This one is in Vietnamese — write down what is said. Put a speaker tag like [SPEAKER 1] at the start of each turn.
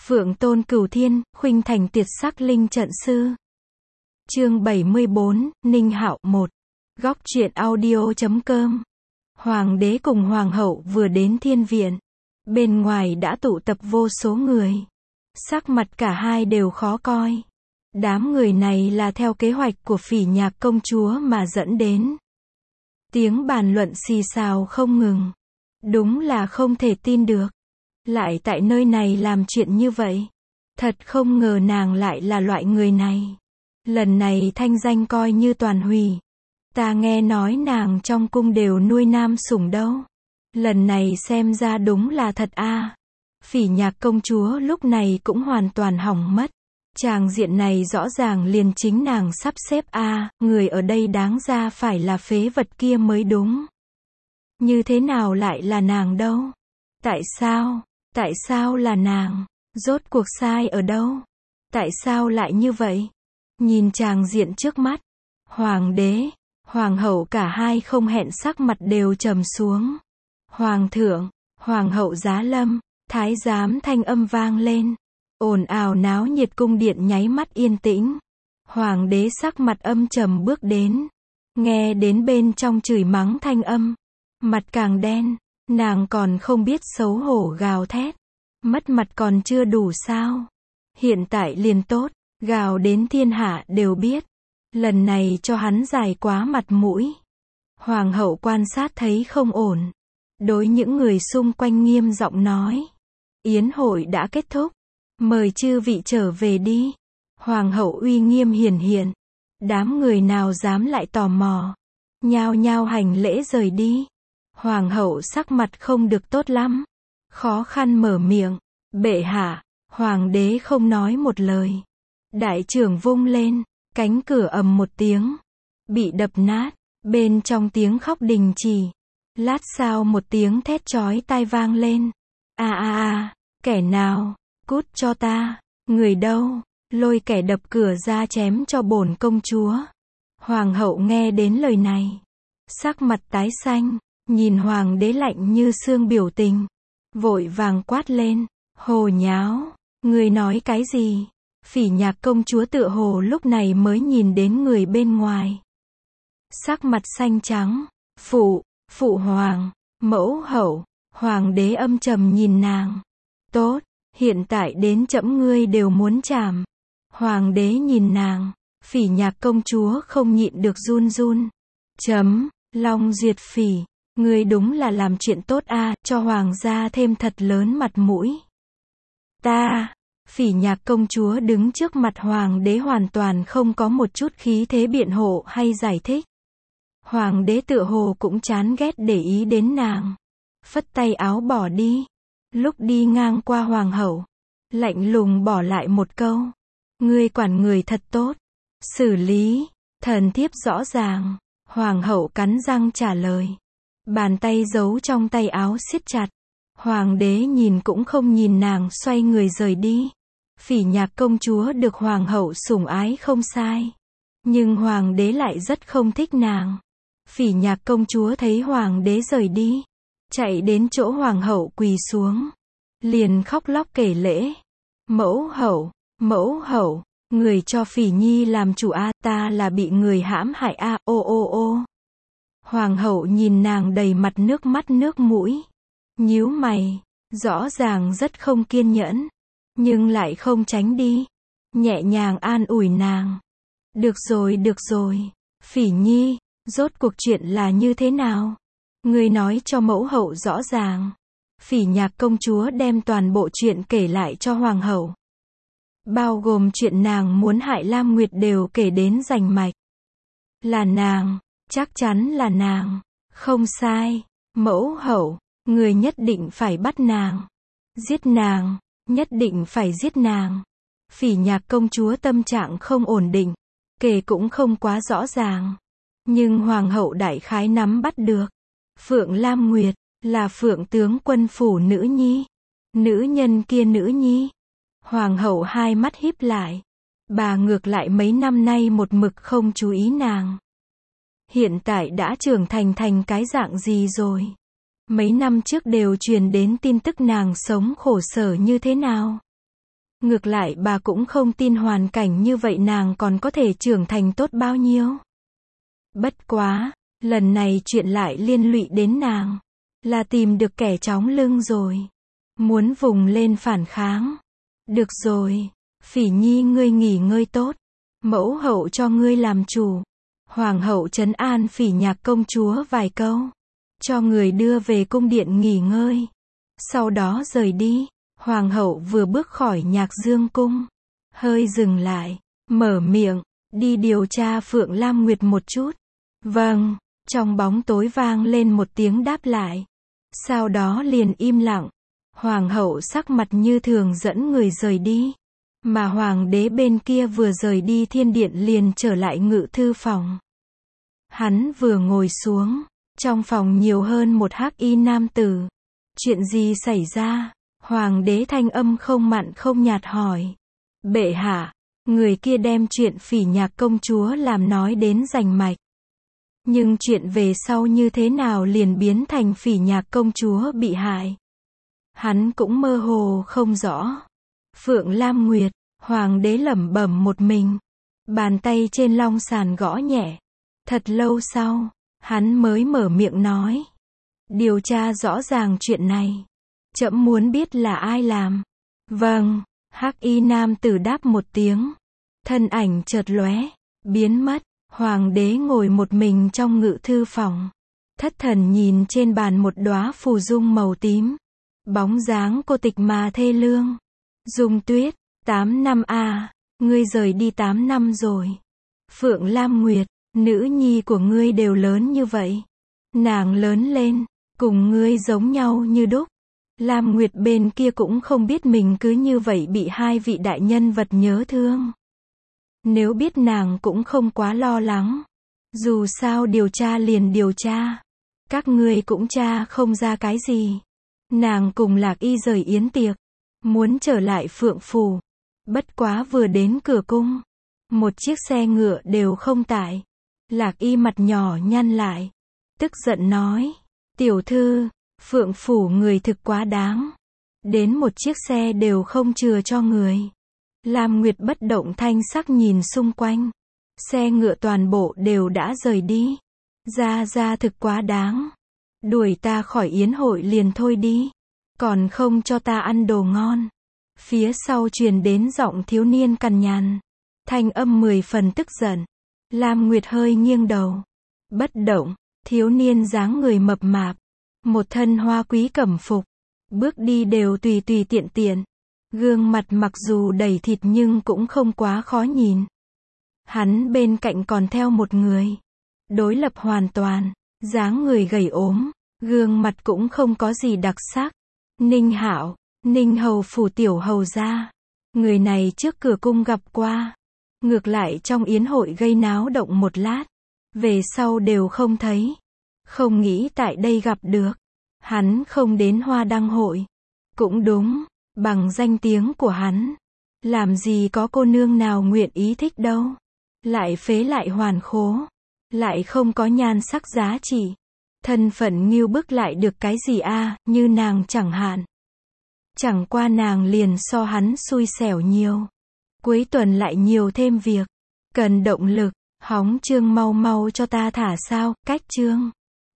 [SPEAKER 1] Phượng tôn cửu thiên, khuynh thành tuyệt sắc linh trận sư. Chương 74, Ninh Hạo 1. Góc truyện audio.com. Hoàng đế cùng hoàng hậu vừa đến thiên viện. Bên ngoài đã tụ tập vô số người. Sắc mặt cả hai đều khó coi. Đám người này là theo kế hoạch của Phỉ Nhạc công chúa mà dẫn đến. Tiếng bàn luận xì xào không ngừng. Đúng là không thể tin được. Lại tại nơi này làm chuyện như vậy. Thật không ngờ nàng lại là loại người này. Lần này thanh danh coi như toàn hủy. Ta nghe nói nàng trong cung đều nuôi nam sủng đâu. Lần này xem ra đúng là thật a. Phỉ Nhạc công chúa lúc này cũng hoàn toàn hỏng mất. Tràng diện này rõ ràng liền chính nàng sắp xếp a, người ở đây đáng ra phải là phế vật kia mới đúng. Như thế nào lại là nàng đâu? Tại sao? Tại sao là nàng? Rốt cuộc sai ở đâu? Tại sao lại như vậy? Nhìn tràng diện trước mắt, hoàng đế, hoàng hậu cả hai không hẹn sắc mặt đều trầm xuống. Hoàng thượng, hoàng hậu giá lâm, thái giám thanh âm vang lên. Ồn ào náo nhiệt cung điện nháy mắt yên tĩnh. Hoàng đế sắc mặt âm trầm bước đến. Nghe đến bên trong chửi mắng thanh âm. Mặt càng đen, nàng còn không biết xấu hổ gào thét. Mất mặt còn chưa đủ sao? Hiện tại liền tốt, gào đến thiên hạ đều biết. Lần này cho hắn dài quá mặt mũi. Hoàng hậu quan sát thấy không ổn. Đối những người xung quanh nghiêm giọng nói. Yến hội đã kết thúc. Mời chư vị trở về đi. Hoàng hậu uy nghiêm hiển hiện. Đám người nào dám lại tò mò. Nhao nhao hành lễ rời đi. Hoàng hậu sắc mặt không được tốt lắm. Khó khăn mở miệng. Bệ hạ, hoàng đế không nói một lời. Đại trưởng vung lên, cánh cửa ầm một tiếng. Bị đập nát, bên trong tiếng khóc đình chỉ. Lát sau một tiếng thét chói tai vang lên. Kẻ nào, cút cho ta, người đâu, lôi kẻ đập cửa ra chém cho bổn công chúa. Hoàng hậu nghe đến lời này. Sắc mặt tái xanh, nhìn hoàng đế lạnh như xương biểu tình. Vội vàng quát lên. Hồ nháo, người nói cái gì? Phỉ Nhạc công chúa tựa hồ lúc này mới nhìn đến người bên ngoài. Sắc mặt xanh trắng, phụ hoàng, mẫu hậu, hoàng đế âm trầm nhìn nàng. Tốt, hiện tại đến trẫm ngươi đều muốn chảm. Hoàng đế nhìn nàng, Phỉ Nhạc công chúa không nhịn được run run. Long Duyệt Phỉ, ngươi đúng là làm chuyện tốt a, cho hoàng gia thêm thật lớn mặt mũi. Phỉ Nhạc công chúa đứng trước mặt hoàng đế hoàn toàn không có một chút khí thế biện hộ hay giải thích. Hoàng đế tựa hồ cũng chán ghét để ý đến nàng. Phất tay áo bỏ đi. Lúc đi ngang qua hoàng hậu, lạnh lùng bỏ lại một câu. Ngươi quản người thật tốt. Xử lý, thần thiếp rõ ràng. Hoàng hậu cắn răng trả lời. Bàn tay giấu trong tay áo siết chặt. Hoàng đế nhìn cũng không nhìn nàng xoay người rời đi. Phỉ Nhạc công chúa được hoàng hậu sủng ái không sai. Nhưng hoàng đế lại rất không thích nàng. Phỉ Nhạc công chúa thấy hoàng đế rời đi. Chạy đến chỗ hoàng hậu quỳ xuống. Liền khóc lóc kể lễ. Mẫu hậu, người cho Phỉ Nhi làm chủ a, ta là bị người hãm hại a, ô. Hoàng hậu nhìn nàng đầy mặt nước mắt nước mũi. Nhíu mày, rõ ràng rất không kiên nhẫn, nhưng lại không tránh đi. Nhẹ nhàng an ủi nàng. Được rồi, Phỉ Nhi, rốt cuộc chuyện là như thế nào? Ngươi nói cho mẫu hậu rõ ràng. Phỉ Nhạc công chúa đem toàn bộ chuyện kể lại cho hoàng hậu. Bao gồm chuyện nàng muốn hại Lam Nguyệt đều kể đến rành mạch. Là nàng, chắc chắn là nàng, không sai. Mẫu hậu, người nhất định phải bắt nàng. Giết nàng, nhất định phải giết nàng. Phỉ Nhạc công chúa tâm trạng không ổn định, kể cũng không quá rõ ràng. Nhưng hoàng hậu đại khái nắm bắt được. Phượng Lam Nguyệt, là Phượng tướng quân phủ nữ nhi. Nữ nhân kia nữ nhi. Hoàng hậu hai mắt híp lại. Bà ngược lại mấy năm nay một mực không chú ý nàng. Hiện tại đã trưởng thành cái dạng gì rồi? Mấy năm trước đều truyền đến tin tức nàng sống khổ sở như thế nào. Ngược lại bà cũng không tin hoàn cảnh như vậy nàng còn có thể trưởng thành tốt bao nhiêu. Bất quá, lần này chuyện lại liên lụy đến nàng. Là tìm được kẻ chóng lưng rồi. Muốn vùng lên phản kháng. Được rồi, Phỉ Nhi ngươi nghỉ ngơi tốt. Mẫu hậu cho ngươi làm chủ. Hoàng hậu trấn an Phỉ Nhạc công chúa vài câu. Cho người đưa về cung điện nghỉ ngơi. Sau đó rời đi. Hoàng hậu vừa bước khỏi Nhạc Dương cung. Hơi dừng lại. Mở miệng. Đi điều tra Phượng Lam Nguyệt một chút. Vâng. Trong bóng tối vang lên một tiếng đáp lại. Sau đó liền im lặng. Hoàng hậu sắc mặt như thường dẫn người rời đi. Mà hoàng đế bên kia vừa rời đi thiên điện liền trở lại ngự thư phòng. Hắn vừa ngồi xuống. Trong phòng nhiều hơn một hắc y nam tử. Chuyện gì xảy ra? Hoàng đế thanh âm không mặn không nhạt hỏi. Bệ hạ, người kia đem chuyện Phỉ Nhạc công chúa làm nói đến rành mạch. Nhưng chuyện về sau như thế nào liền biến thành Phỉ Nhạc công chúa bị hại. Hắn cũng mơ hồ không rõ. Phượng Lam Nguyệt, hoàng đế lẩm bẩm một mình. Bàn tay trên long sàn gõ nhẹ. Thật lâu sau, hắn mới mở miệng nói. Điều tra rõ ràng chuyện này. Trẫm muốn biết là ai làm. Vâng, hắc y nam tử đáp một tiếng. Thân ảnh chợt lóe, biến mất. Hoàng đế ngồi một mình trong ngự thư phòng. Thất thần nhìn trên bàn một đóa phù dung màu tím. Bóng dáng cô tịch mà thê lương. Dung Tuyết, 8 năm à, ngươi rời đi 8 năm rồi. Phượng Lam Nguyệt, nữ nhi của ngươi đều lớn như vậy. Nàng lớn lên, cùng ngươi giống nhau như đúc. Lam Nguyệt bên kia cũng không biết mình cứ như vậy bị hai vị đại nhân vật nhớ thương. Nếu biết nàng cũng không quá lo lắng. Dù sao điều tra liền điều tra. Các ngươi cũng tra không ra cái gì. Nàng cùng Lạc Y rời yến tiệc. Muốn trở lại Phượng Phủ. Bất quá vừa đến cửa cung. Một chiếc xe ngựa đều không tải. Lạc Y mặt nhỏ nhăn lại. Tức giận nói. Tiểu thư, Phượng Phủ người thực quá đáng. Đến một chiếc xe đều không chừa cho người. Lam Nguyệt bất động thanh sắc nhìn xung quanh. Xe ngựa toàn bộ đều đã rời đi. Ra thực quá đáng. Đuổi ta khỏi yến hội liền thôi đi. Còn không cho ta ăn đồ ngon. Phía sau truyền đến giọng thiếu niên cằn nhằn. Thanh âm 10 phần tức giận. Lam Nguyệt hơi nghiêng đầu. Bất động, thiếu niên dáng người mập mạp. Một thân hoa quý cẩm phục. Bước đi đều tùy tiện tiện. Gương mặt mặc dù đầy thịt nhưng cũng không quá khó nhìn. Hắn bên cạnh còn theo một người. Đối lập hoàn toàn. Dáng người gầy ốm. Gương mặt cũng không có gì đặc sắc. Ninh Hạo, Ninh Hầu phủ tiểu hầu gia. Người này trước cửa cung gặp qua. Ngược lại trong yến hội gây náo động một lát. Về sau đều không thấy. Không nghĩ tại đây gặp được. Hắn không đến Hoa Đăng hội. Cũng đúng, bằng danh tiếng của hắn. Làm gì có cô nương nào nguyện ý thích đâu. Lại phế lại hoàn khố. Lại không có nhan sắc giá trị. Thân phận ngưu bức lại được cái gì a, như nàng chẳng hạn. Chẳng qua nàng liền so hắn xui xẻo nhiều. Cuối tuần lại nhiều thêm việc. Cần động lực, hóng chương mau cho ta thả sao, cách chương.